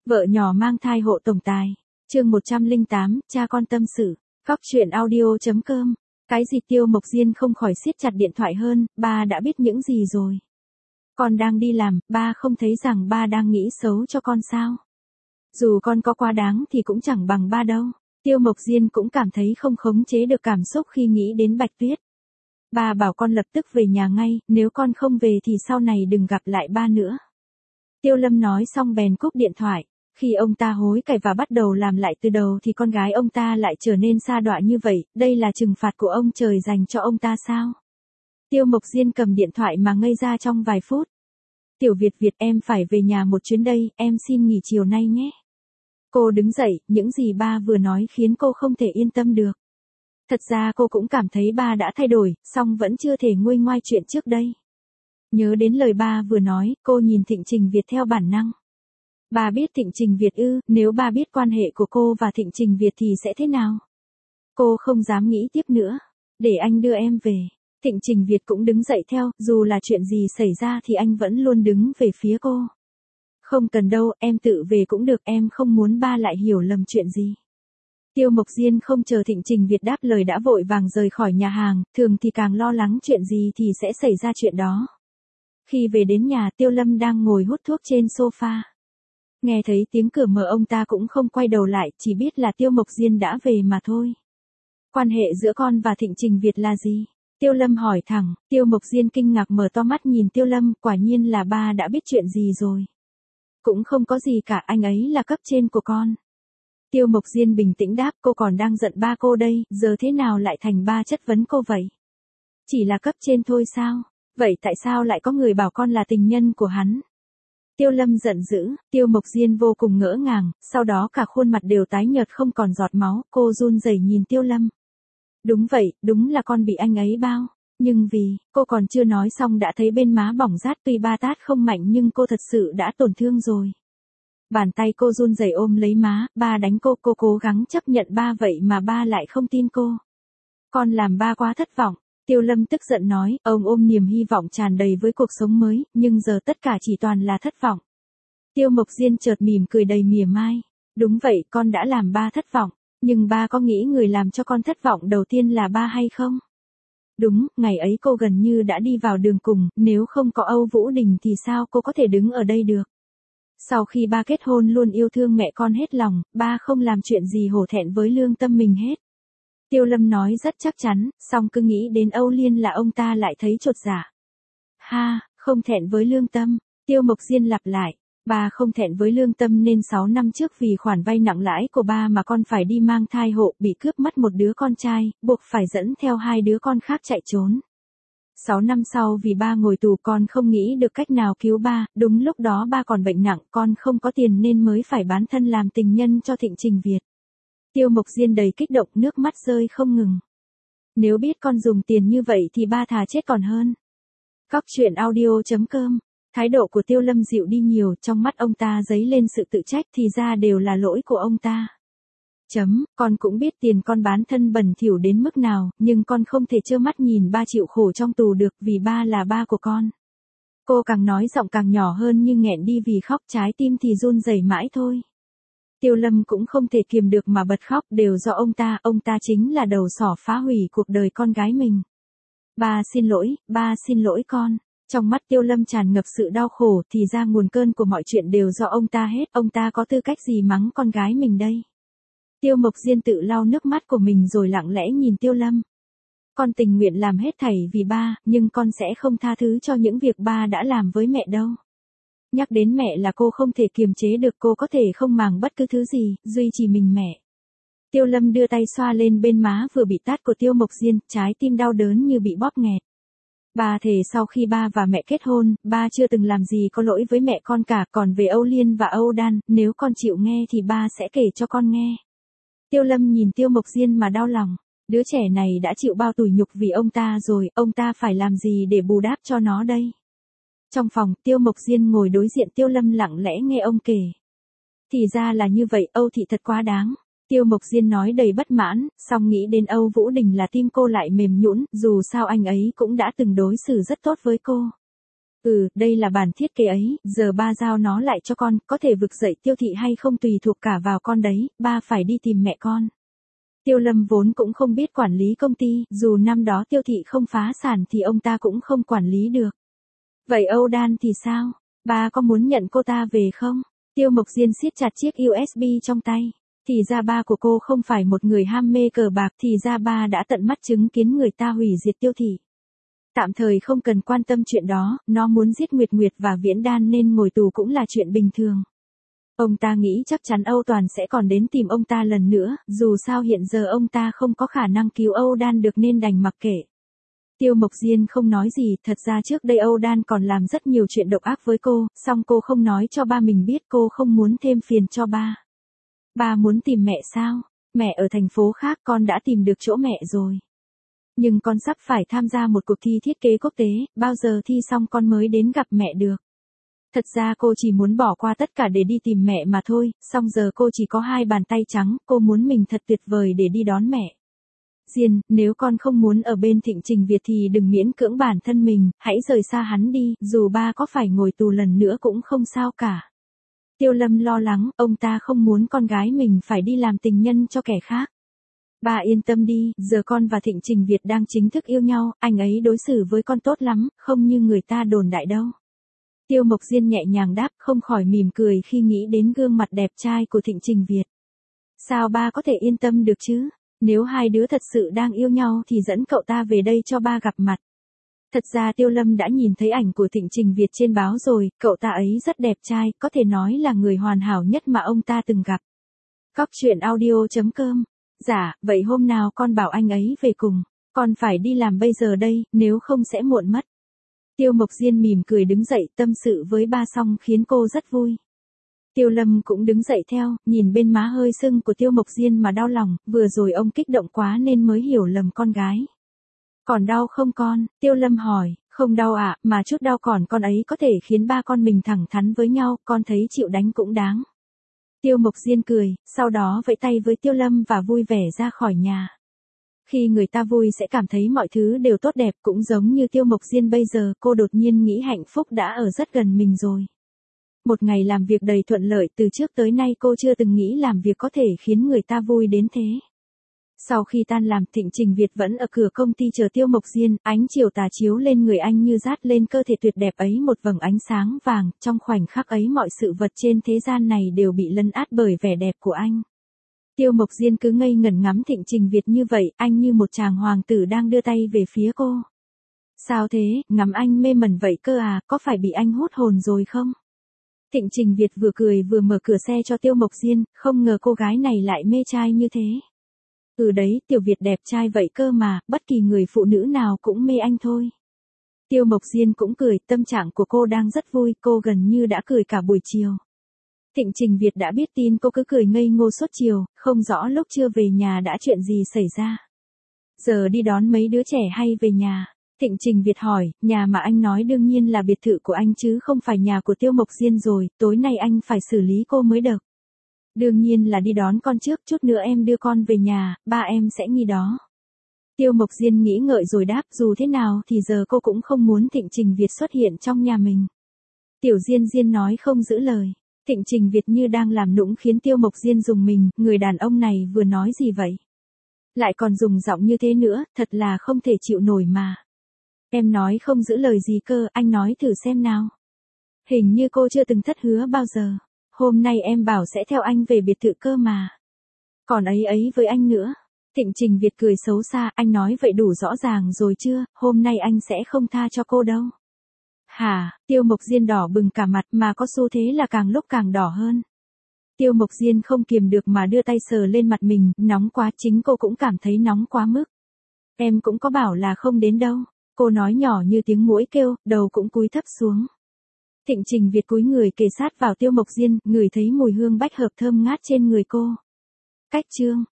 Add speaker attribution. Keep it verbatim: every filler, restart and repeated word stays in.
Speaker 1: Vợ nhỏ mang thai hộ tổng tài. Chương một trăm lẻ tám, cha con tâm sự. Góc truyện audio.com. Cái gì Tiêu Mộc Diên không khỏi siết chặt điện thoại hơn, ba đã biết những gì rồi. Con đang đi làm, ba không thấy rằng ba đang nghĩ xấu cho con sao? Dù con có quá đáng thì cũng chẳng bằng ba đâu. Tiêu Mộc Diên cũng cảm thấy không khống chế được cảm xúc khi nghĩ đến Bạch Tuyết. Ba bảo con lập tức về nhà ngay, nếu con không về thì sau này đừng gặp lại ba nữa. Tiêu Lâm nói xong bèn cúp điện thoại. Khi ông ta hối cải và bắt đầu làm lại từ đầu thì con gái ông ta lại trở nên sa đọa như vậy, đây là trừng phạt của ông trời dành cho ông ta sao? Tiêu Mộc Diên cầm điện thoại mà ngây ra trong vài phút. Tiểu Việt Việt em phải về nhà một chuyến đây, em xin nghỉ chiều nay nhé. Cô đứng dậy, những gì ba vừa nói khiến cô không thể yên tâm được. Thật ra cô cũng cảm thấy ba đã thay đổi, song vẫn chưa thể nguôi ngoai chuyện trước đây. Nhớ đến lời ba vừa nói, cô nhìn Thịnh Trình Việt theo bản năng. Ba biết Thịnh Trình Việt ư, nếu ba biết quan hệ của cô và Thịnh Trình Việt thì sẽ thế nào? Cô không dám nghĩ tiếp nữa. Để anh đưa em về. Thịnh Trình Việt cũng đứng dậy theo, dù là chuyện gì xảy ra thì anh vẫn luôn đứng về phía cô. Không cần đâu, em tự về cũng được, em không muốn ba lại hiểu lầm chuyện gì. Tiêu Mộc Diên không chờ Thịnh Trình Việt đáp lời đã vội vàng rời khỏi nhà hàng, thường thì càng lo lắng chuyện gì thì sẽ xảy ra chuyện đó. Khi về đến nhà, Tiêu Lâm đang ngồi hút thuốc trên sofa. Nghe thấy tiếng cửa mở ông ta cũng không quay đầu lại, chỉ biết là Tiêu Mộc Diên đã về mà thôi. Quan hệ giữa con và Thịnh Trình Việt là gì? Tiêu Lâm hỏi thẳng. Tiêu Mộc Diên kinh ngạc mở to mắt nhìn Tiêu Lâm, quả nhiên là ba đã biết chuyện gì rồi. Cũng không có gì cả, anh ấy là cấp trên của con. Tiêu Mộc Diên bình tĩnh đáp, cô còn đang giận ba cô đây, giờ thế nào lại thành ba chất vấn cô vậy? Chỉ là cấp trên thôi sao? Vậy tại sao lại có người bảo con là tình nhân của hắn? Tiêu Lâm giận dữ, Tiêu Mộc Diên vô cùng ngỡ ngàng, sau đó cả khuôn mặt đều tái nhợt không còn giọt máu, cô run rẩy nhìn Tiêu Lâm. Đúng vậy, đúng là con bị anh ấy bao. Nhưng vì, cô còn chưa nói xong đã thấy bên má bỏng rát, tuy ba tát không mạnh nhưng cô thật sự đã tổn thương rồi. Bàn tay cô run rẩy ôm lấy má, ba đánh cô, cô cố gắng chấp nhận ba vậy mà ba lại không tin cô. Con làm ba quá thất vọng. Tiêu Lâm tức giận nói, ông ôm niềm hy vọng tràn đầy với cuộc sống mới, nhưng giờ tất cả chỉ toàn là thất vọng. Tiêu Mộc Diên chợt mỉm cười đầy mỉa mai. Đúng vậy, con đã làm ba thất vọng, nhưng ba có nghĩ người làm cho con thất vọng đầu tiên là ba hay không? Đúng, ngày ấy cô gần như đã đi vào đường cùng, nếu không có Âu Vũ Đình thì sao cô có thể đứng ở đây được? Sau khi ba kết hôn luôn yêu thương mẹ con hết lòng, ba không làm chuyện gì hổ thẹn với lương tâm mình hết. Tiêu Lâm nói rất chắc chắn, song cứ nghĩ đến Âu Liên là ông ta lại thấy chột dạ. Ha, không thẹn với lương tâm, Tiêu Mộc Diên lặp lại, ba không thẹn với lương tâm nên sáu năm trước vì khoản vay nặng lãi của ba mà con phải đi mang thai hộ, bị cướp mất một đứa con trai, buộc phải dẫn theo hai đứa con khác chạy trốn. Sáu năm sau vì ba ngồi tù con không nghĩ được cách nào cứu ba, đúng lúc đó ba còn bệnh nặng, con không có tiền nên mới phải bán thân làm tình nhân cho Thịnh Trình Việt. Tiêu Mộc Diên đầy kích động, nước mắt rơi không ngừng. Nếu biết con dùng tiền như vậy thì ba thà chết còn hơn. Góc truyện audio.com. Thái độ của Tiêu Lâm dịu đi nhiều, trong mắt ông ta dấy lên sự tự trách, thì ra đều là lỗi của ông ta. Chấm, con cũng biết tiền con bán thân bẩn thỉu đến mức nào, nhưng con không thể trơ mắt nhìn ba chịu khổ trong tù được vì ba là ba của con. Cô càng nói giọng càng nhỏ hơn như nghẹn đi vì khóc, trái tim thì run rẩy mãi thôi. Tiêu Lâm cũng không thể kiềm được mà bật khóc, đều do ông ta, ông ta chính là đầu sỏ phá hủy cuộc đời con gái mình. Ba xin lỗi, ba xin lỗi con. Trong mắt Tiêu Lâm tràn ngập sự đau khổ, thì ra nguồn cơn của mọi chuyện đều do ông ta hết, ông ta có tư cách gì mắng con gái mình đây? Tiêu Mộc Diên tự lau nước mắt của mình rồi lặng lẽ nhìn Tiêu Lâm. Con tình nguyện làm hết thảy vì ba, nhưng con sẽ không tha thứ cho những việc ba đã làm với mẹ đâu. Nhắc đến mẹ là cô không thể kiềm chế được, cô có thể không màng bất cứ thứ gì, duy trì mình mẹ. Tiêu Lâm đưa tay xoa lên bên má vừa bị tát của Tiêu Mộc Diên, trái tim đau đớn như bị bóp nghẹt. Ba thề sau khi ba và mẹ kết hôn, ba chưa từng làm gì có lỗi với mẹ con cả, còn về Âu Liên và Âu Đan, nếu con chịu nghe thì ba sẽ kể cho con nghe. Tiêu Lâm nhìn Tiêu Mộc Diên mà đau lòng, đứa trẻ này đã chịu bao tủi nhục vì ông ta rồi, ông ta phải làm gì để bù đắp cho nó đây? Trong phòng, Tiêu Mộc Diên ngồi đối diện Tiêu Lâm lặng lẽ nghe ông kể. Thì ra là như vậy, Âu thị thật quá đáng. Tiêu Mộc Diên nói đầy bất mãn, song nghĩ đến Âu Vũ Đình là tim cô lại mềm nhũn, dù sao anh ấy cũng đã từng đối xử rất tốt với cô. Ừ, đây là bản thiết kế ấy, giờ ba giao nó lại cho con, có thể vực dậy Tiêu thị hay không tùy thuộc cả vào con đấy, ba phải đi tìm mẹ con. Tiêu Lâm vốn cũng không biết quản lý công ty, dù năm đó Tiêu thị không phá sản thì ông ta cũng không quản lý được. Vậy Âu Đan thì sao? Ba có muốn nhận cô ta về không? Tiêu Mộc Diên siết chặt chiếc u ét bê trong tay. Thì ra ba của cô không phải một người ham mê cờ bạc, thì ra ba đã tận mắt chứng kiến người ta hủy diệt Tiêu thị. Tạm thời không cần quan tâm chuyện đó, nó muốn giết Nguyệt Nguyệt và Viễn Đan nên ngồi tù cũng là chuyện bình thường. Ông ta nghĩ chắc chắn Âu Toàn sẽ còn đến tìm ông ta lần nữa, dù sao hiện giờ ông ta không có khả năng cứu Âu Đan được nên đành mặc kệ. Tiêu Mộc Diên không nói gì, thật ra trước đây Âu Đan còn làm rất nhiều chuyện độc ác với cô, song cô không nói cho ba mình biết, cô không muốn thêm phiền cho ba. Ba muốn tìm mẹ sao? Mẹ ở thành phố khác, con đã tìm được chỗ mẹ rồi. Nhưng con sắp phải tham gia một cuộc thi thiết kế quốc tế, bao giờ thi xong con mới đến gặp mẹ được. Thật ra cô chỉ muốn bỏ qua tất cả để đi tìm mẹ mà thôi, song giờ cô chỉ có hai bàn tay trắng, cô muốn mình thật tuyệt vời để đi đón mẹ. Diên, nếu con không muốn ở bên Thịnh Trình Việt thì đừng miễn cưỡng bản thân mình, hãy rời xa hắn đi, dù ba có phải ngồi tù lần nữa cũng không sao cả. Tiêu Lâm lo lắng, ông ta không muốn con gái mình phải đi làm tình nhân cho kẻ khác. Ba yên tâm đi, giờ con và Thịnh Trình Việt đang chính thức yêu nhau, anh ấy đối xử với con tốt lắm, không như người ta đồn đại đâu. Tiêu Mộc Diên nhẹ nhàng đáp, không khỏi mỉm cười khi nghĩ đến gương mặt đẹp trai của Thịnh Trình Việt. Sao ba có thể yên tâm được chứ? Nếu hai đứa thật sự đang yêu nhau thì dẫn cậu ta về đây cho ba gặp mặt. Thật ra Tiêu Lâm đã nhìn thấy ảnh của Thịnh Trình Việt trên báo rồi, cậu ta ấy rất đẹp trai, có thể nói là người hoàn hảo nhất mà ông ta từng gặp. Cóc truyện audio chấm com. Dạ, vậy hôm nào con bảo anh ấy về cùng, con phải đi làm bây giờ đây, nếu không sẽ muộn mất. Tiêu Mộc Diên mỉm cười đứng dậy, tâm sự với ba xong khiến cô rất vui. Tiêu Lâm cũng đứng dậy theo, nhìn bên má hơi sưng của Tiêu Mộc Diên mà đau lòng, vừa rồi ông kích động quá nên mới hiểu lầm con gái. Còn đau không con? Tiêu Lâm hỏi, không đau ạ, à, mà chút đau còn con ấy có thể khiến ba con mình thẳng thắn với nhau, con thấy chịu đánh cũng đáng. Tiêu Mộc Diên cười, sau đó vẫy tay với Tiêu Lâm và vui vẻ ra khỏi nhà. Khi người ta vui sẽ cảm thấy mọi thứ đều tốt đẹp, cũng giống như Tiêu Mộc Diên bây giờ, cô đột nhiên nghĩ hạnh phúc đã ở rất gần mình rồi. Một ngày làm việc đầy thuận lợi, từ trước tới nay cô chưa từng nghĩ làm việc có thể khiến người ta vui đến thế. Sau khi tan làm, Thịnh Trình Việt vẫn ở cửa công ty chờ Tiêu Mộc Diên, ánh chiều tà chiếu lên người anh như dát lên cơ thể tuyệt đẹp ấy một vầng ánh sáng vàng, trong khoảnh khắc ấy mọi sự vật trên thế gian này đều bị lấn át bởi vẻ đẹp của anh. Tiêu Mộc Diên cứ ngây ngẩn ngắm Thịnh Trình Việt như vậy, anh như một chàng hoàng tử đang đưa tay về phía cô. Sao thế, ngắm anh mê mẩn vậy cơ à, có phải bị anh hút hồn rồi không? Thịnh Trình Việt vừa cười vừa mở cửa xe cho Tiêu Mộc Diên, không ngờ cô gái này lại mê trai như thế. Ừ đấy, Tiểu Việt đẹp trai vậy cơ mà, bất kỳ người phụ nữ nào cũng mê anh thôi. Tiêu Mộc Diên cũng cười, tâm trạng của cô đang rất vui, cô gần như đã cười cả buổi chiều. Thịnh Trình Việt đã biết tin cô cứ cười ngây ngô suốt chiều, không rõ lúc chưa về nhà đã chuyện gì xảy ra. Giờ đi đón mấy đứa trẻ hay về nhà? Thịnh Trình Việt hỏi, nhà mà anh nói đương nhiên là biệt thự của anh chứ không phải nhà của Tiêu Mộc Diên rồi, tối nay anh phải xử lý cô mới được. Đương nhiên là đi đón con trước, chút nữa em đưa con về nhà, ba em sẽ nghi đó. Tiêu Mộc Diên nghĩ ngợi rồi đáp, dù thế nào thì giờ cô cũng không muốn Thịnh Trình Việt xuất hiện trong nhà mình. Tiểu Diên Diên nói không giữ lời. Thịnh Trình Việt như đang làm nũng khiến Tiêu Mộc Diên rùng mình, người đàn ông này vừa nói gì vậy? Lại còn dùng giọng như thế nữa, thật là không thể chịu nổi mà. Em nói không giữ lời gì cơ, anh nói thử xem nào. Hình như cô chưa từng thất hứa bao giờ. Hôm nay em bảo sẽ theo anh về biệt thự cơ mà. Còn ấy ấy với anh nữa. Thịnh Trình Việt cười xấu xa, anh nói vậy đủ rõ ràng rồi chưa, hôm nay anh sẽ không tha cho cô đâu. Hả, Tiêu Mộc Diên đỏ bừng cả mặt mà có xu thế là càng lúc càng đỏ hơn. Tiêu Mộc Diên không kiềm được mà đưa tay sờ lên mặt mình, nóng quá, chính cô cũng cảm thấy nóng quá mức. Em cũng có bảo là không đến đâu, cô nói nhỏ như tiếng muỗi kêu, đầu cũng cúi thấp xuống. Thịnh Trình Việt cúi người kề sát vào Tiêu Mộc Diên, ngửi thấy mùi hương bách hợp thơm ngát trên người cô. Cách chương